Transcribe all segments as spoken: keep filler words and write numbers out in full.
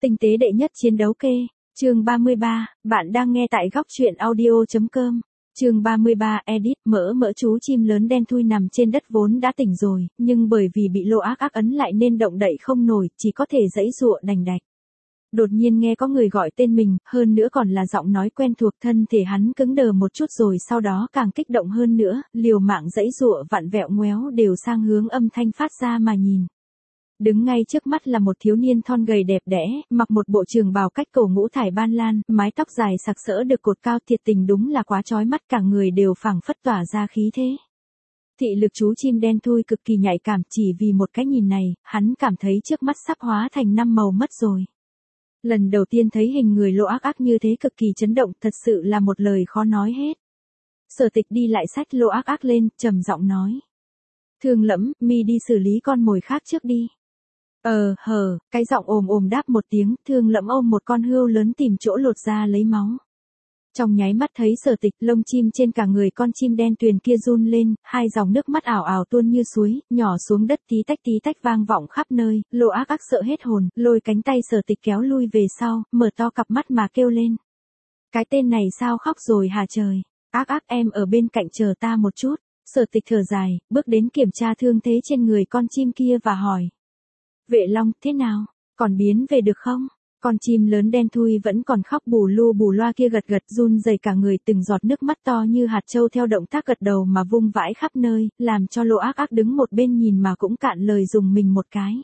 Tinh tế đệ nhất chiến đấu kê, chương ba mươi ba, bạn đang nghe tại góc truyện audio.com. Chương ba mươi ba edit, mỡ mỡ chú chim lớn đen thui nằm trên đất vốn đã tỉnh rồi, nhưng bởi vì bị Lô Ác Ác ấn lại nên động đậy không nổi, chỉ có thể giãy giụa đành đạch. Đột nhiên nghe có người gọi tên mình, hơn nữa còn là giọng nói quen thuộc, thân thể hắn cứng đờ một chút rồi sau đó càng kích động hơn nữa, liều mạng giãy giụa vặn vẹo ngoéo đều sang hướng âm thanh phát ra mà nhìn. Đứng ngay trước mắt là một thiếu niên thon gầy đẹp đẽ, mặc một bộ trường bào cách cổ ngũ thải ban lan, mái tóc dài sặc sỡ được cột cao, thiệt tình đúng là quá chói mắt, cả người đều phảng phất tỏa ra khí thế. Thị lực chú chim đen thui cực kỳ nhạy cảm, chỉ vì một cái nhìn này, hắn cảm thấy trước mắt sắp hóa thành năm màu mất rồi. Lần đầu tiên thấy hình người Lô Ác Ác như thế cực kỳ chấn động, thật sự là một lời khó nói hết. Sở Tịch đi lại xách Lô Ác Ác lên, trầm giọng nói: "Thương Lẫm, mi đi xử lý con mồi khác trước đi." Ờ, hờ, cái giọng ồm ồm đáp một tiếng, Thương Lẫm ôm một con hươu lớn tìm chỗ lột ra lấy máu. Trong nháy mắt thấy Sở Tịch, lông chim trên cả người con chim đen tuyền kia run lên, hai dòng nước mắt ảo ảo tuôn như suối, nhỏ xuống đất tí tách tí tách vang vọng khắp nơi. Lô Ác Ác sợ hết hồn, lôi cánh tay Sở Tịch kéo lui về sau, mở to cặp mắt mà kêu lên: "Cái tên này sao khóc rồi hả trời? Ác Ác, em ở bên cạnh chờ ta một chút." Sở Tịch thở dài, bước đến kiểm tra thương thế trên người con chim kia và hỏi: "Vệ Long, thế nào? Còn biến về được không?" Con chim lớn đen thui vẫn còn khóc bù lu bù loa kia gật gật run rẩy cả người, từng giọt nước mắt to như hạt châu theo động tác gật đầu mà vung vãi khắp nơi, làm cho Lô Ác Ác đứng một bên nhìn mà cũng cạn lời dùng mình một cái.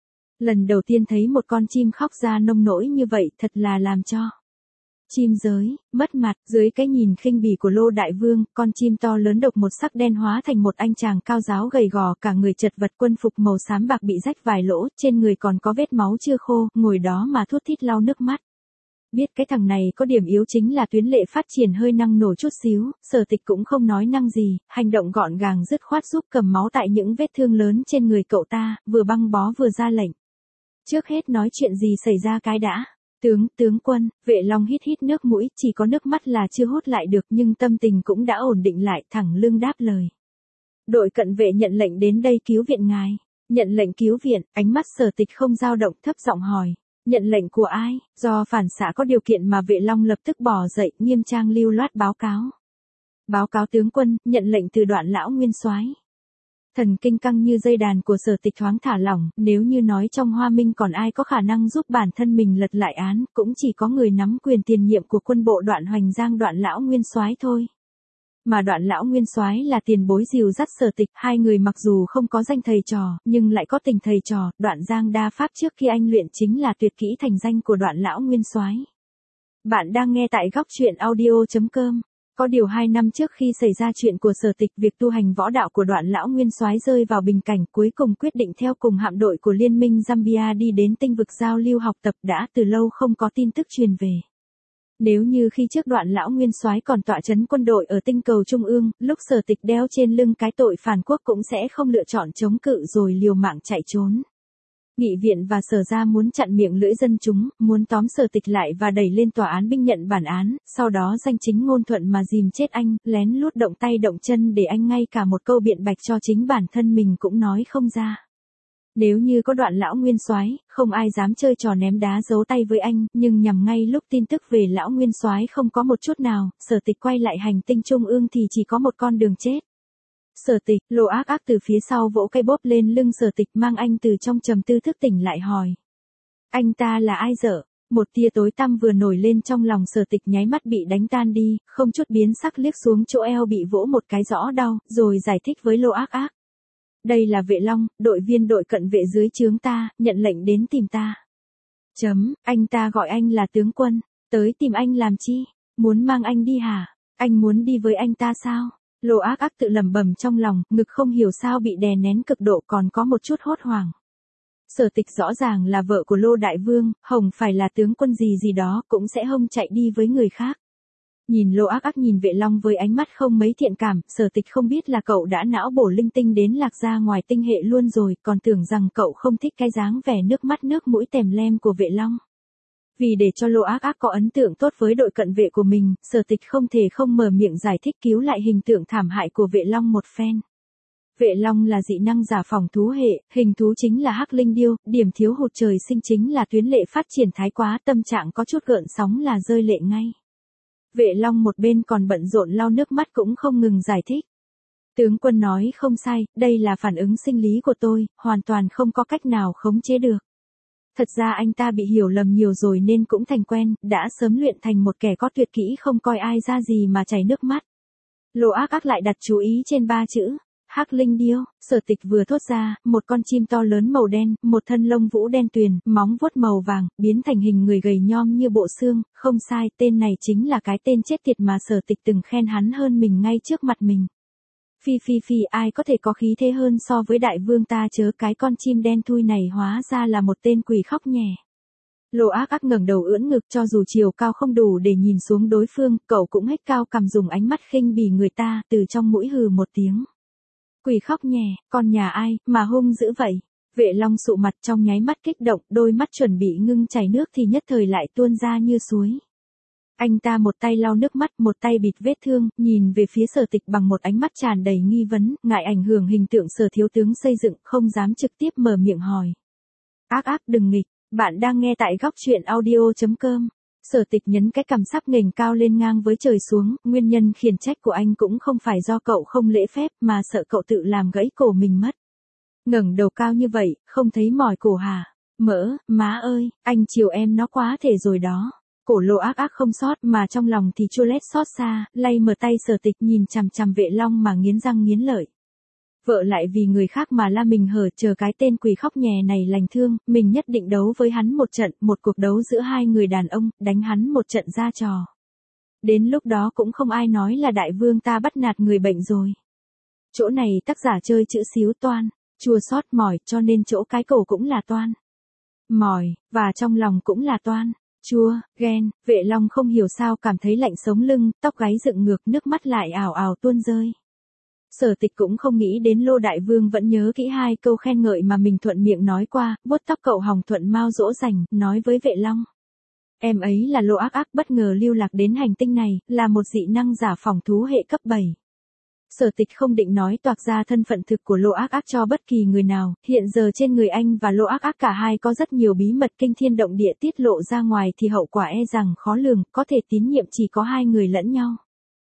Lần đầu tiên thấy một con chim khóc ra nông nỗi như vậy, thật là làm cho chim giới mất mặt. Dưới cái nhìn khinh bỉ của Lô Đại Vương, con chim to lớn độc một sắc đen hóa thành một anh chàng cao ráo gầy gò, cả người chật vật, quân phục màu xám bạc bị rách vài lỗ, trên người còn có vết máu chưa khô, ngồi đó mà thút thít lau nước mắt. Biết cái thằng này có điểm yếu chính là tuyến lệ phát triển hơi năng nổ chút xíu, Sở Tịch cũng không nói năng gì, hành động gọn gàng dứt khoát giúp cầm máu tại những vết thương lớn trên người cậu ta, vừa băng bó vừa ra lệnh: "Trước hết nói chuyện gì xảy ra cái đã." "Tướng, tướng quân." Vệ Long hít hít nước mũi, chỉ có nước mắt là chưa hút lại được nhưng tâm tình cũng đã ổn định lại, thẳng lưng đáp lời: "Đội cận vệ nhận lệnh đến đây cứu viện ngài." "Nhận lệnh cứu viện?" Ánh mắt Sở Tịch không dao động, thấp giọng hỏi: "Nhận lệnh của ai?" Do phản xạ có điều kiện mà Vệ Long lập tức bò dậy, nghiêm trang lưu loát báo cáo: "Báo cáo tướng quân, nhận lệnh từ Đoạn lão nguyên soái." Thần kinh căng như dây đàn của Sở Tịch thoáng thả lỏng, nếu như nói trong Hoa Minh còn ai có khả năng giúp bản thân mình lật lại án, cũng chỉ có người nắm quyền tiền nhiệm của quân bộ Đoạn Hoành Giang, Đoạn lão nguyên soái thôi. Mà Đoạn lão nguyên soái là tiền bối dìu dắt Sở Tịch, hai người mặc dù không có danh thầy trò, nhưng lại có tình thầy trò. Đoạn Giang đa pháp trước khi anh luyện chính là tuyệt kỹ thành danh của Đoạn lão nguyên soái. Bạn đang nghe tại góc truyện audio.com. Có điều hai năm trước khi xảy ra chuyện của Sở Tịch, việc tu hành võ đạo của Đoạn lão nguyên soái rơi vào bình cảnh, cuối cùng quyết định theo cùng hạm đội của Liên minh Zambia đi đến tinh vực giao lưu học tập, đã từ lâu không có tin tức truyền về. Nếu như khi trước Đoạn lão nguyên soái còn tọa trấn quân đội ở tinh cầu trung ương, lúc Sở Tịch đeo trên lưng cái tội phản quốc cũng sẽ không lựa chọn chống cự rồi liều mạng chạy trốn. Nghị viện và Sở gia muốn chặn miệng lưỡi dân chúng, muốn tóm Sở Tịch lại và đẩy lên tòa án binh nhận bản án, sau đó danh chính ngôn thuận mà dìm chết anh, lén lút động tay động chân để anh ngay cả một câu biện bạch cho chính bản thân mình cũng nói không ra. Nếu như có Đoạn lão nguyên soái, không ai dám chơi trò ném đá giấu tay với anh, nhưng nhằm ngay lúc tin tức về lão nguyên soái không có một chút nào, Sở Tịch quay lại hành tinh trung ương thì chỉ có một con đường chết. Sở Tịch, Lô Ác Ác từ phía sau vỗ cây bóp lên lưng Sở Tịch, mang anh từ trong trầm tư thức tỉnh lại hỏi: "Anh ta là ai dở?" Một tia tối tăm vừa nổi lên trong lòng Sở Tịch, nháy mắt bị đánh tan đi, không chút biến sắc liếc xuống chỗ eo bị vỗ một cái rõ đau, rồi giải thích với Lô Ác Ác: "Đây là Vệ Long, đội viên đội cận vệ dưới trướng ta, nhận lệnh đến tìm ta." Chấm, anh ta gọi anh là tướng quân, tới tìm anh làm chi? Muốn mang anh đi hả? Anh muốn đi với anh ta sao? Lô Ác Ác tự lẩm bẩm trong lòng, ngực không hiểu sao bị đè nén cực độ, còn có một chút hốt hoảng. Sở Tịch rõ ràng là vợ của Lô Đại Vương, hồng phải là tướng quân gì gì đó, cũng sẽ không chạy đi với người khác. Nhìn Lô Ác Ác nhìn Vệ Long với ánh mắt không mấy thiện cảm, Sở Tịch không biết là cậu đã não bổ linh tinh đến lạc ra ngoài tinh hệ luôn rồi, còn tưởng rằng cậu không thích cái dáng vẻ nước mắt nước mũi tèm lem của Vệ Long. Vì để cho Lô Ác Ác có ấn tượng tốt với đội cận vệ của mình, Sở Tịch không thể không mở miệng giải thích cứu lại hình tượng thảm hại của Vệ Long một phen. Vệ long là dị năng giả phòng thú hệ, hình thú chính là hắc linh điêu, điểm thiếu hụt trời sinh chính là tuyến lệ phát triển thái quá, tâm trạng có chút gợn sóng là rơi lệ ngay. Vệ long một bên còn bận rộn lau nước mắt cũng không ngừng giải thích. Tướng quân nói không sai, đây là phản ứng sinh lý của tôi, hoàn toàn không có cách nào khống chế được. Thật ra anh ta bị hiểu lầm nhiều rồi nên cũng thành quen, đã sớm luyện thành một kẻ có tuyệt kỹ không coi ai ra gì mà chảy nước mắt. Lộ Ác Ác lại đặt chú ý trên ba chữ, hắc linh điêu, Sở Tịch vừa thốt ra, một con chim to lớn màu đen, một thân lông vũ đen tuyền, móng vuốt màu vàng, biến thành hình người gầy nhom như bộ xương, không sai, tên này chính là cái tên chết tiệt mà Sở Tịch từng khen hắn hơn mình ngay trước mặt mình. Phi phi phi, ai có thể có khí thế hơn so với đại vương ta, chớ, cái con chim đen thui này hóa ra là một tên quỷ khóc nhè. Lộ Ác Ác ngẩng đầu ưỡn ngực, cho dù chiều cao không đủ để nhìn xuống đối phương, cậu cũng hét cao cằm dùng ánh mắt khinh bỉ người ta, từ trong mũi hừ một tiếng. Quỷ khóc nhè, con nhà ai mà hung dữ vậy? Vệ long sụ mặt trong nháy mắt kích động, đôi mắt chuẩn bị ngưng chảy nước thì nhất thời lại tuôn ra như suối. Anh ta một tay lau nước mắt, một tay bịt vết thương, nhìn về phía Sở Tịch bằng một ánh mắt tràn đầy nghi vấn, ngại ảnh hưởng hình tượng Sở thiếu tướng xây dựng, không dám trực tiếp mở miệng hỏi. Ác Ác đừng nghịch, bạn đang nghe tại góc truyện audio chấm com. Sở Tịch nhấn cái cằm sắp nghềnh cao lên ngang với trời xuống, nguyên nhân khiển trách của anh cũng không phải do cậu không lễ phép mà sợ cậu tự làm gãy cổ mình mất. Ngẩng đầu cao như vậy, không thấy mỏi cổ hả? Mỡ, má ơi, anh chiều em nó quá thể rồi đó. Cổ Lộ Ác Ác không sót mà trong lòng thì chua lét xót xa, lay mở tay Sở Tịch nhìn chằm chằm Vệ long mà nghiến răng nghiến lợi. Vợ lại vì người khác mà la mình hở, chờ cái tên quỷ khóc nhè này lành thương, mình nhất định đấu với hắn một trận, một cuộc đấu giữa hai người đàn ông, đánh hắn một trận ra trò. Đến lúc đó cũng không ai nói là đại vương ta bắt nạt người bệnh rồi. Chỗ này tác giả chơi chữ xíu toan, chua xót mỏi, cho nên chỗ cái cổ cũng là toan. Mỏi, và trong lòng cũng là toan. Chua, ghen, Vệ long không hiểu sao cảm thấy lạnh sống lưng, tóc gáy dựng ngược, nước mắt lại ảo ảo tuôn rơi. Sở Tịch cũng không nghĩ đến Lô đại vương vẫn nhớ kỹ hai câu khen ngợi mà mình thuận miệng nói qua, vuốt tóc cậu hồng thuận mau dỗ dành, nói với Vệ long. Em ấy là Lộ Ác Ác, bất ngờ lưu lạc đến hành tinh này, là một dị năng giả phòng thú hệ cấp bảy. Sở Tịch không định nói toạc ra thân phận thực của Lộ Ác Ác cho bất kỳ người nào, hiện giờ trên người anh và Lộ Ác Ác cả hai có rất nhiều bí mật kinh thiên động địa tiết lộ ra ngoài thì hậu quả e rằng khó lường, có thể tín nhiệm chỉ có hai người lẫn nhau.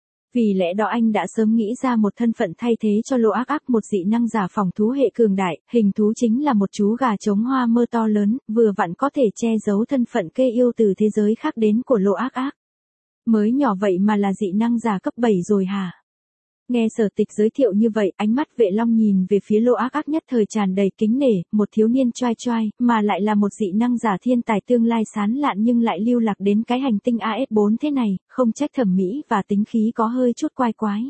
Vì lẽ đó anh đã sớm nghĩ ra một thân phận thay thế cho Lộ Ác Ác, một dị năng giả phòng thú hệ cường đại, hình thú chính là một chú gà trống hoa mơ to lớn, vừa vặn có thể che giấu thân phận kê yêu từ thế giới khác đến của Lộ Ác Ác. Mới nhỏ vậy mà là dị năng giả cấp bảy rồi hả? Nghe Sở Tịch giới thiệu như vậy, ánh mắt Vệ long nhìn về phía Lộ Ác Ác nhất thời tràn đầy kính nể, một thiếu niên choai choai, mà lại là một dị năng giả thiên tài tương lai sáng lạn nhưng lại lưu lạc đến cái hành tinh A S bốn thế này, không trách thẩm mỹ và tính khí có hơi chút quái quái.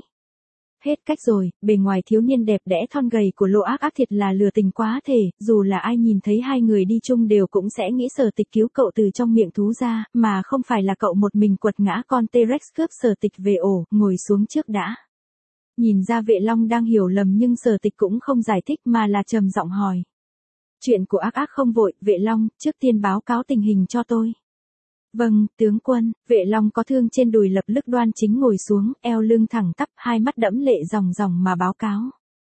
Hết cách rồi, bề ngoài thiếu niên đẹp đẽ thon gầy của Lộ Ác Ác thiệt là lừa tình quá thể, dù là ai nhìn thấy hai người đi chung đều cũng sẽ nghĩ Sở Tịch cứu cậu từ trong miệng thú ra, mà không phải là cậu một mình quật ngã con T-Rex cướp Sở Tịch về ổ, ngồi xuống trước đã. Nhìn ra Vệ long đang hiểu lầm nhưng Sở Tịch cũng không giải thích mà là trầm giọng hỏi. Chuyện của Ác Ác không vội, Vệ long, trước tiên báo cáo tình hình cho tôi. Vâng, tướng quân, Vệ long có thương trên đùi lập tức đoan chính ngồi xuống, eo lưng thẳng tắp, hai mắt đẫm lệ ròng ròng mà báo cáo.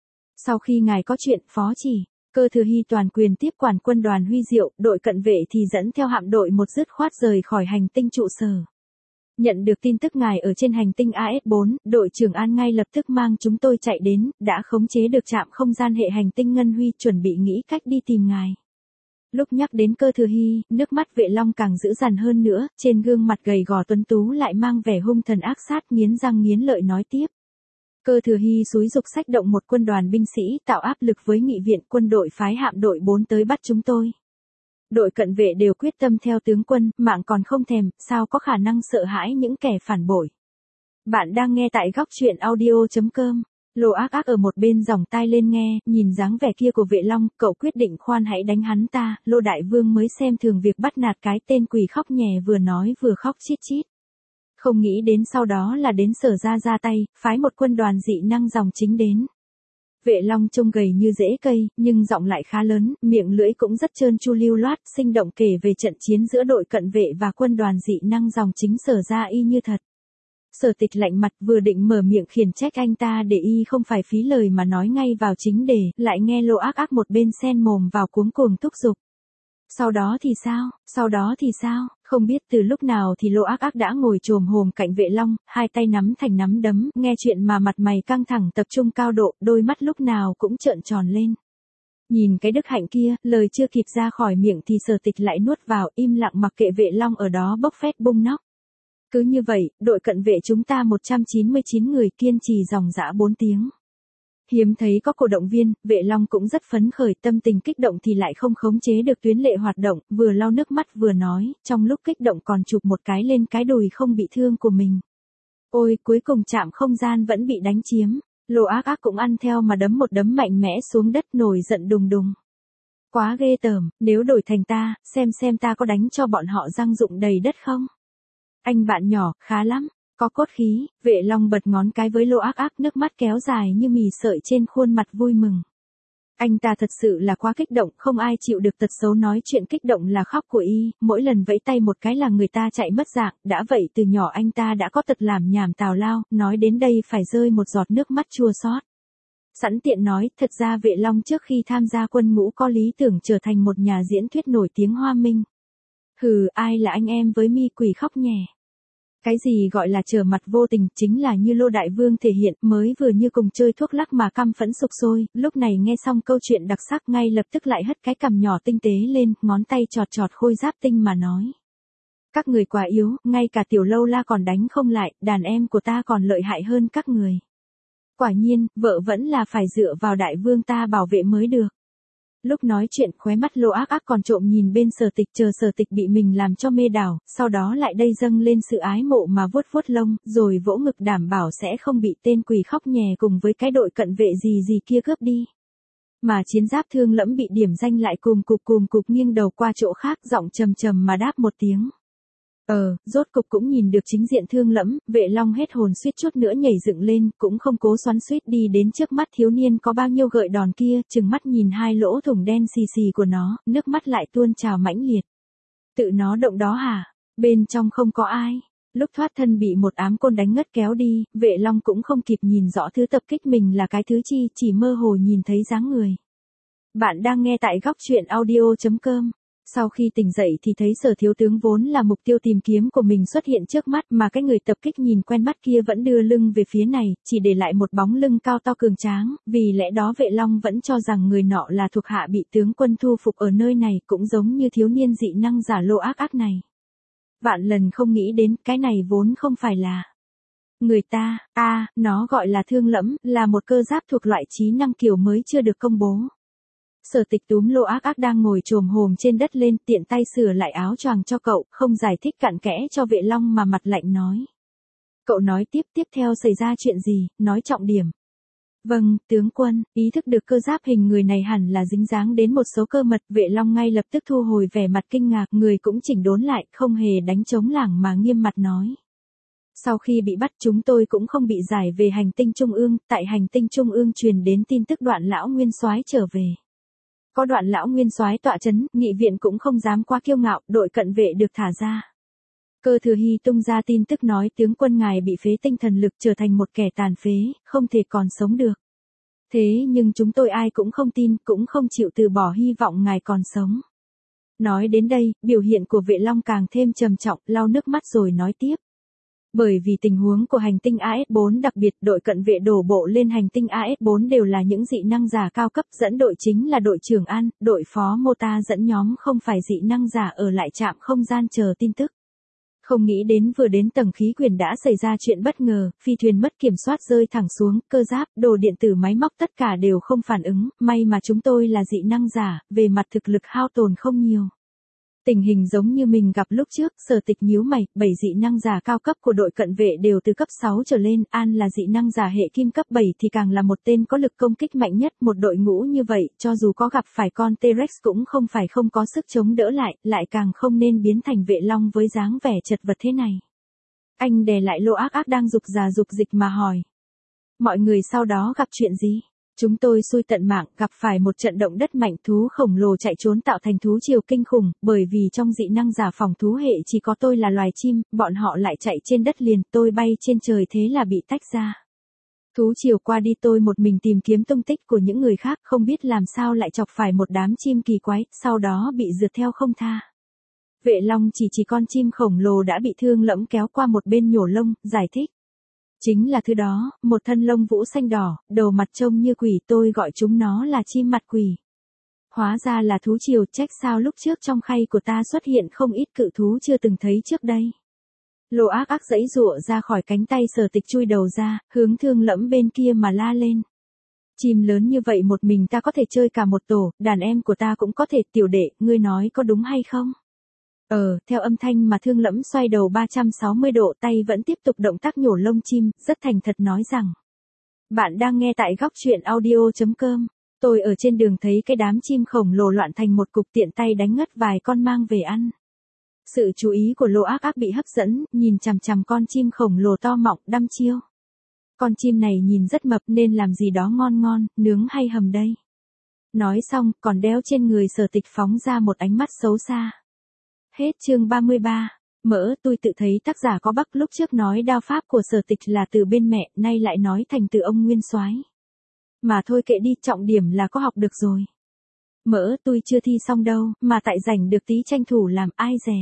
Sau khi ngài có chuyện, phó chỉ, Cơ Thừa Hy toàn quyền tiếp quản quân đoàn Huy Diệu, đội cận vệ thì dẫn theo hạm đội một dứt khoát rời khỏi hành tinh trụ sở. Nhận được tin tức ngài ở trên hành tinh A S bốn, đội trưởng An ngay lập tức mang chúng tôi chạy đến, đã khống chế được trạm không gian hệ hành tinh Ngân Huy, chuẩn bị nghĩ cách đi tìm ngài. Lúc nhắc đến Cơ Thừa Hy, nước mắt Vệ long càng dữ dằn hơn nữa, trên gương mặt gầy gò tuấn tú lại mang vẻ hung thần ác sát, nghiến răng nghiến lợi nói tiếp. Cơ Thừa Hy xúi dục xách động một quân đoàn binh sĩ tạo áp lực với nghị viện, quân đội phái hạm đội bốn tới bắt chúng tôi. Đội cận vệ đều quyết tâm theo tướng quân, mạng còn không thèm, sao có khả năng sợ hãi những kẻ phản bội. Bạn đang nghe tại góc truyện audio chấm com. Lộ Ác Ác ở một bên giòng tai lên nghe, nhìn dáng vẻ kia của Vệ long, cậu quyết định khoan hãy đánh hắn ta, Lô đại vương mới xem thường việc bắt nạt cái tên quỷ khóc nhè vừa nói vừa khóc chít chít. Không nghĩ đến sau đó là đến Sở ra ra tay, phái một quân đoàn dị năng dòng chính đến. Vệ long trông gầy như rễ cây, nhưng giọng lại khá lớn, miệng lưỡi cũng rất trơn tru lưu loát, sinh động kể về trận chiến giữa đội cận vệ và quân đoàn dị năng dòng chính Sở ra y như thật. Sở Tịch lạnh mặt vừa định mở miệng khiển trách anh ta để y không phải phí lời mà nói ngay vào chính đề, lại nghe Lô Ác Ác một bên xen mồm vào cuống cuồng thúc giục. Sau đó thì sao, sau đó thì sao, không biết từ lúc nào thì Lô Ác Ác đã ngồi chồm hồm cạnh Vệ Long, hai tay nắm thành nắm đấm, nghe chuyện mà mặt mày căng thẳng tập trung cao độ, đôi mắt lúc nào cũng trợn tròn lên. Nhìn cái đức hạnh kia, lời chưa kịp ra khỏi miệng thì Sở Tịch lại nuốt vào, im lặng mặc kệ Vệ Long ở đó bốc phét bung nóc. Cứ như vậy, đội cận vệ chúng ta một trăm chín mươi chín người kiên trì dòng dã bốn tiếng. Hiếm thấy có cổ động viên, Vệ Long cũng rất phấn khởi, tâm tình kích động thì lại không khống chế được tuyến lệ hoạt động, vừa lau nước mắt vừa nói, trong lúc kích động còn chụp một cái lên cái đùi không bị thương của mình. Ôi, cuối cùng trạm không gian vẫn bị đánh chiếm, Lô Ác Ác cũng ăn theo mà đấm một đấm mạnh mẽ xuống đất nổi giận đùng đùng. Quá ghê tởm, nếu đổi thành ta, xem xem ta có đánh cho bọn họ răng rụng đầy đất không? Anh bạn nhỏ, khá lắm. Có cốt khí, Vệ Long bật ngón cái với Lô Ác Ác, nước mắt kéo dài như mì sợi trên khuôn mặt vui mừng. Anh ta thật sự là quá kích động, không ai chịu được tật xấu nói chuyện kích động là khóc của y, mỗi lần vẫy tay một cái là người ta chạy mất dạng, đã vậy từ nhỏ anh ta đã có tật làm nhảm tào lao, nói đến đây phải rơi một giọt nước mắt chua xót. Sẵn tiện nói, thật ra Vệ Long trước khi tham gia quân ngũ có lý tưởng trở thành một nhà diễn thuyết nổi tiếng Hoa Minh. Hừ, ai là anh em với mi quỷ khóc nhè. Cái gì gọi là trở mặt vô tình, chính là như Lô Đại Vương thể hiện, mới vừa như cùng chơi thuốc lắc mà căm phẫn sục sôi, lúc này nghe xong câu chuyện đặc sắc ngay lập tức lại hất cái cằm nhỏ tinh tế lên, ngón tay chọt chọt khôi giáp tinh mà nói. Các người quá yếu, ngay cả tiểu Lâu La còn đánh không lại, đàn em của ta còn lợi hại hơn các người. Quả nhiên, vợ vẫn là phải dựa vào Đại Vương ta bảo vệ mới được. Lúc nói chuyện khóe mắt Lô Ác Ác còn trộm nhìn bên Sở Tịch chờ Sở Tịch bị mình làm cho mê đảo, sau đó lại đây dâng lên sự ái mộ mà vuốt vuốt lông, rồi vỗ ngực đảm bảo sẽ không bị tên quỷ khóc nhè cùng với cái đội cận vệ gì gì kia cướp đi. Mà chiến giáp Thương Lẫm bị điểm danh lại cùm cục cùm cục nghiêng đầu qua chỗ khác, giọng trầm trầm mà đáp một tiếng. Ờ, rốt cục cũng nhìn được chính diện Thương Lẫm, Vệ Long hết hồn suýt chút nữa nhảy dựng lên, cũng không cố xoắn suýt đi đến trước mắt thiếu niên có bao nhiêu gợi đòn kia, chừng mắt nhìn hai lỗ thủng đen xì xì của nó, nước mắt lại tuôn trào mãnh liệt. Tự nó động đó hả? Bên trong không có ai. Lúc thoát thân bị một ám côn đánh ngất kéo đi, Vệ Long cũng không kịp nhìn rõ thứ tập kích mình là cái thứ chi, chỉ mơ hồ nhìn thấy dáng người. Bạn đang nghe tại góc truyện audio chấm com. Sau khi tỉnh dậy thì thấy Sở thiếu tướng vốn là mục tiêu tìm kiếm của mình xuất hiện trước mắt, mà cái người tập kích nhìn quen mắt kia vẫn đưa lưng về phía này, chỉ để lại một bóng lưng cao to cường tráng, vì lẽ đó Vệ Long vẫn cho rằng người nọ là thuộc hạ bị tướng quân thu phục ở nơi này, cũng giống như thiếu niên dị năng giả Lô Ác Ác này. Vạn lần không nghĩ đến, cái này vốn không phải là người ta, a à, nó gọi là Thương Lẫm, là một cơ giáp thuộc loại trí năng kiểu mới chưa được công bố. Sở Tịch túm Lô Ác Ác đang ngồi chồm hồm trên đất lên, tiện tay sửa lại áo choàng cho cậu, không giải thích cặn kẽ cho Vệ Long mà mặt lạnh nói. Cậu nói tiếp, tiếp theo xảy ra chuyện gì, nói trọng điểm. Vâng, tướng quân, ý thức được cơ giáp hình người này hẳn là dính dáng đến một số cơ mật, Vệ Long ngay lập tức thu hồi vẻ mặt kinh ngạc, người cũng chỉnh đốn lại, không hề đánh trống lảng mà nghiêm mặt nói. Sau khi bị bắt chúng tôi cũng không bị giải về hành tinh Trung ương, tại hành tinh Trung ương truyền đến tin tức Đoạn lão nguyên soái trở về. Có Đoạn lão nguyên soái tọa chấn, nghị viện cũng không dám quá kiêu ngạo, đội cận vệ được thả ra. Cơ Thừa Hy tung ra tin tức nói tướng quân ngài bị phế tinh thần lực trở thành một kẻ tàn phế, không thể còn sống được. Thế nhưng chúng tôi ai cũng không tin, cũng không chịu từ bỏ hy vọng ngài còn sống. Nói đến đây, biểu hiện của Vệ Long càng thêm trầm trọng, lau nước mắt rồi nói tiếp. Bởi vì tình huống của hành tinh A S bốn đặc biệt, đội cận vệ đổ bộ lên hành tinh A S bốn đều là những dị năng giả cao cấp, dẫn đội chính là đội trưởng An, đội phó Mô Ta dẫn nhóm không phải dị năng giả ở lại trạm không gian chờ tin tức. Không nghĩ đến vừa đến tầng khí quyển đã xảy ra chuyện bất ngờ, phi thuyền mất kiểm soát rơi thẳng xuống, cơ giáp, đồ điện tử máy móc tất cả đều không phản ứng, may mà chúng tôi là dị năng giả, về mặt thực lực hao tổn không nhiều. Tình hình giống như mình gặp lúc trước, Sở Tịch nhíu mày, bảy dị năng giả cao cấp của đội cận vệ đều từ cấp sáu trở lên, An là dị năng giả hệ kim cấp bảy thì càng là một tên có lực công kích mạnh nhất, một đội ngũ như vậy, cho dù có gặp phải con T-Rex cũng không phải không có sức chống đỡ lại, lại càng không nên biến thành Vệ Long với dáng vẻ chật vật thế này. Anh đè lại Lô Ác Ác đang dục già dục dịch mà hỏi. Mọi người sau đó gặp chuyện gì? Chúng tôi xui tận mạng, gặp phải một trận động đất mạnh, thú khổng lồ chạy trốn tạo thành thú triều kinh khủng, bởi vì trong dị năng giả phòng thú hệ chỉ có tôi là loài chim, bọn họ lại chạy trên đất liền, tôi bay trên trời thế là bị tách ra. Thú triều qua đi tôi một mình tìm kiếm tung tích của những người khác, không biết làm sao lại chọc phải một đám chim kỳ quái, sau đó bị rượt theo không tha. Vệ Long chỉ chỉ con chim khổng lồ đã bị thương lẫm kéo qua một bên nhổ lông, giải thích. Chính là thứ đó, một thân lông vũ xanh đỏ, đầu mặt trông như quỷ, tôi gọi chúng nó là chim mặt quỷ. Hóa ra là thú triều, trách sao lúc trước trong khay của ta xuất hiện không ít cự thú chưa từng thấy trước đây. Lô ác ác giãy giụa ra khỏi cánh tay Sở Tịch, chui đầu ra, hướng thương lẫm bên kia mà la lên. Chim lớn như vậy một mình ta có thể chơi cả một tổ, đàn em của ta cũng có thể, tiểu đệ, ngươi nói có đúng hay không? Ờ, theo âm thanh mà thương lẫm xoay đầu ba trăm sáu mươi độ, tay vẫn tiếp tục động tác nhổ lông chim, rất thành thật nói rằng. Bạn đang nghe tại góc chuyện audio chấm com. Tôi ở trên đường thấy cái đám chim khổng lồ loạn thành một cục, tiện tay đánh ngất vài con mang về ăn. Sự chú ý của Lô Ác Ác bị hấp dẫn, nhìn chằm chằm con chim khổng lồ to mọng, đăm chiêu. Con chim này nhìn rất mập nên làm gì đó ngon ngon, nướng hay hầm đây. Nói xong, còn đeo trên người Sở Tịch phóng ra một ánh mắt xấu xa. Hết chương ba mươi ba. Mỡ, tôi tự thấy tác giả có bắc, lúc trước nói đao pháp của Sở Tịch là từ bên mẹ, nay lại nói thành từ ông Nguyên Soái. Mà thôi kệ đi, trọng điểm là có học được rồi. Mỡ, tôi chưa thi xong đâu, mà tại rảnh được tí tranh thủ làm, ai dè.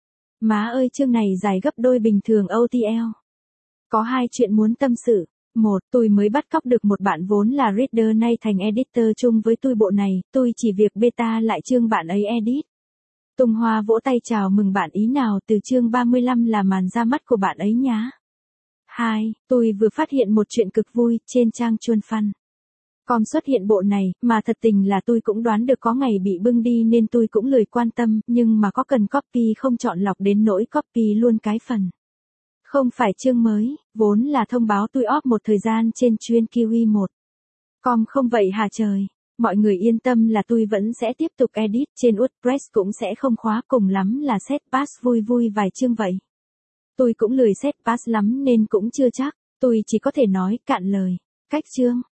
Má ơi, chương này dài gấp đôi bình thường o tê lờ. Có hai chuyện muốn tâm sự. Một, tôi mới bắt cóc được một bạn vốn là reader nay thành editor chung với tôi bộ này, tôi chỉ việc beta lại chương bạn ấy edit. Tùng Hoa vỗ tay chào mừng bạn ý nào, từ chương ba mươi lăm là màn ra mắt của bạn ấy nhá. Hai, tôi vừa phát hiện một chuyện cực vui, trên trang Chuan Fan com xuất hiện bộ này, mà thật tình là tôi cũng đoán được có ngày bị bưng đi nên tôi cũng lười quan tâm, nhưng mà có cần copy không chọn lọc đến nỗi copy luôn cái phần. Không phải chương mới, vốn là thông báo tôi off một thời gian trên chuyên Kiwi một. Com không vậy hả trời. Mọi người yên tâm là tôi vẫn sẽ tiếp tục edit, trên WordPress cũng sẽ không khóa, cùng lắm là set pass vui vui vài chương vậy. Tôi cũng lười set pass lắm nên cũng chưa chắc, tôi chỉ có thể nói cạn lời. Cách chương.